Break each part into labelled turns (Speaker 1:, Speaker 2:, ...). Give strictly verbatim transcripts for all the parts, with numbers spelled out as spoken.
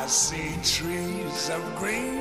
Speaker 1: see trees of green,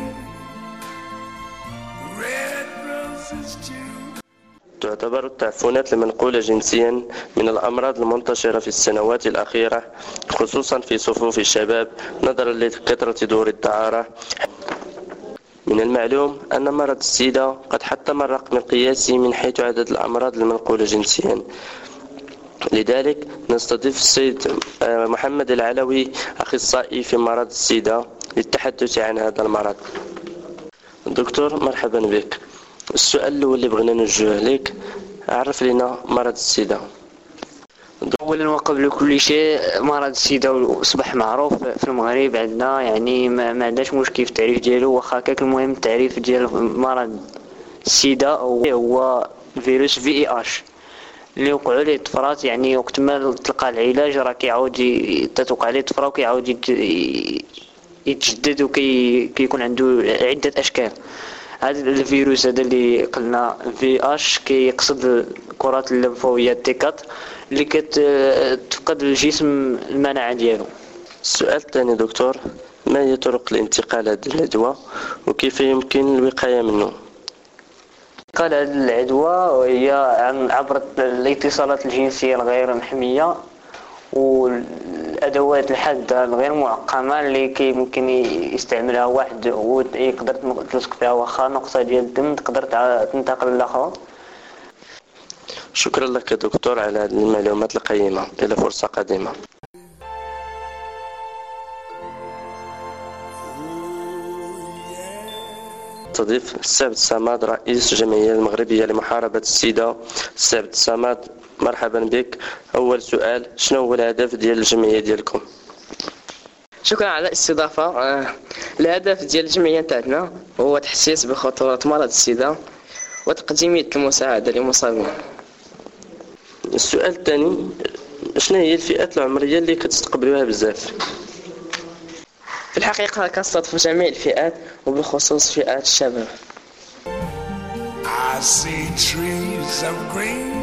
Speaker 1: red roses too.
Speaker 2: تعتبر التعفنات المنقولة جنسيا من الأمراض المنتشرة في السنوات الأخيرة خصوصا في صفوف الشباب نظرا لكثرة دور الدعارة. من المعلوم أن مرض السيدا قد حطم الرقم القياسي من حيث عدد الأمراض المنقولة جنسيا، لذلك نستضيف السيد محمد العلوي أخصائي في مرض السيدا للتحدث عن هذا المرض. دكتور مرحبا بك. السؤال الأول اللي بغينا نوجهه لك، عرف لنا مرض السيدا.
Speaker 3: اولا وقبل كل شيء، مرض السيدا اصبح معروف في المغرب عندنا، يعني ما عندناش مشكل في التعريف ديالو، واخا كاك المهم التعريف ديال مرض السيدا هو فيروس في اي اش اللي وقعوا ليه طفرات، يعني وقت ما تلقى العلاج راه كيعاود تتوقع ليه طفره وكيعاود يتجدد وكيكون عنده عده اشكال. هذا الفيروس هذا اللي قلنا في اش كيقصد الكرات الليمفاويه تيكات اللي كتفقد الجسم المناعه ديالو.
Speaker 2: السؤال الثاني دكتور، ما هي طرق الانتقال هذه العدوى وكيف يمكن الوقايه منه؟
Speaker 3: انتقال هذه العدوى هي عبر الاتصالات الجنسيه الغير محميه والادوات الحاده الغير معقمه اللي كيمكن يستعملها واحد ويقدر تلصق فيها واخا نقطه ديال الدم تقدر تنتقل للاخرى.
Speaker 2: شكرا لك دكتور على هذه المعلومات القيمه، الى فرصه قادمه. تضيف السعد الصماد رئيس الجمعيه المغربيه لمحاربه السيدا. السعد الصماد مرحبا بك. اول سؤال، شنو هو الهدف ديال الجمعيه ديالكم؟
Speaker 4: شكرا على الاستضافه. آه، الهدف ديال الجمعيه تاعنا هو تحسيس بخطوره مرض السيدا وتقديم المساعده للمصابين.
Speaker 2: السؤال الثاني، شنو هي الفئات العمريه اللي كتستقبلوها بزاف؟
Speaker 4: في الحقيقه كنستضيف جميع الفئات وبالخصوص فئات الشباب.
Speaker 1: I see trees of green.